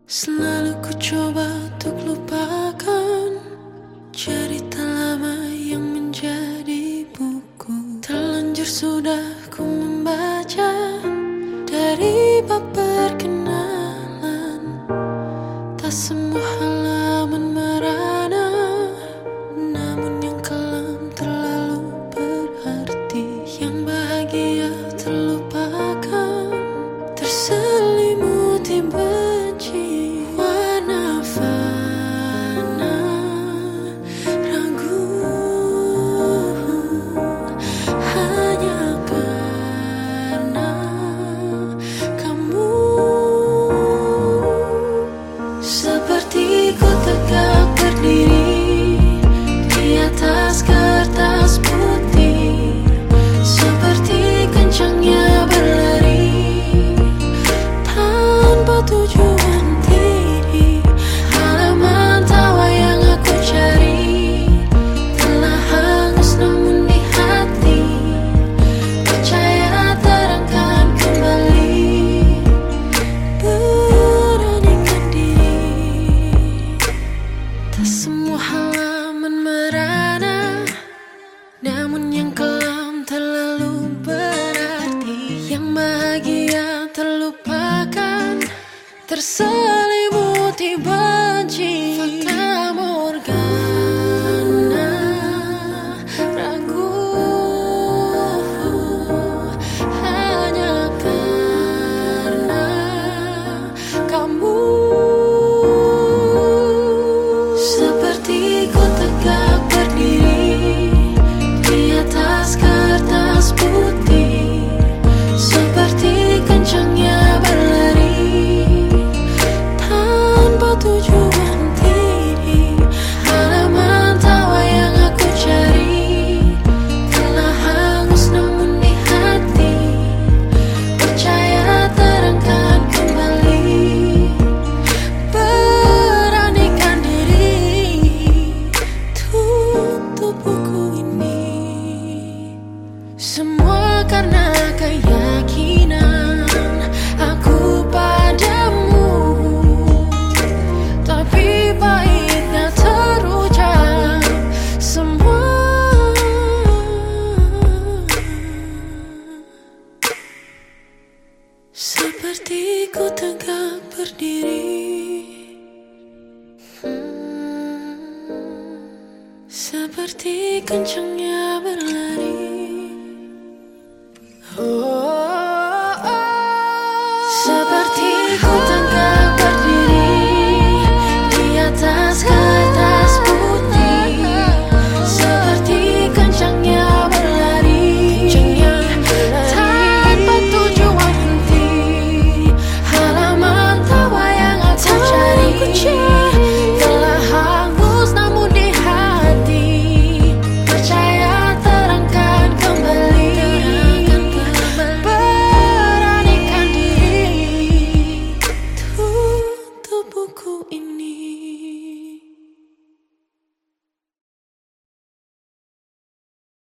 Selalu ku coba untuk lupakan cerita lama yang menjadi buku. Terlanjur sudah ku membaca dari bab perkenalan. Tak semua halaman merana, namun yang kelam terlalu berarti. Yang bahagia terlupakan, terselimuti benci. Warna fana, ragu, hanya karena kamu. Seperti ku tegak berdiri di atas kertas putih, seperti kencangnya berlari tanpa tujuan. Halaman tawa yang aku cari telah hangus, namun di hati percaya terangkan kembali. Beranikan diri, tak semua halaman merana, namun yang kelam terlalu berarti. Yang bahagia terlupakan, terselimuti benci. Fata Morgana, ragu, hanya karena kamu. Seperti ku tegak berdiri di atas kertas putih, seperti kencangnya berlari tanpa tujuan diri. Halaman tawa yang aku cari telah hangus, namun di hati percaya terangkan kembali. Beranikan diri, tutup buku ini. Semua karena keyakinan aku padamu, tapi pahitnya terucap semua. Seperti ku tegak berdiri, seperti kencangnya berlari. Seperti ku tegak berdiri di atas kertas putih, seperti kencangnya berlari tanpa tujuan inti. Halaman tawa yang aku cari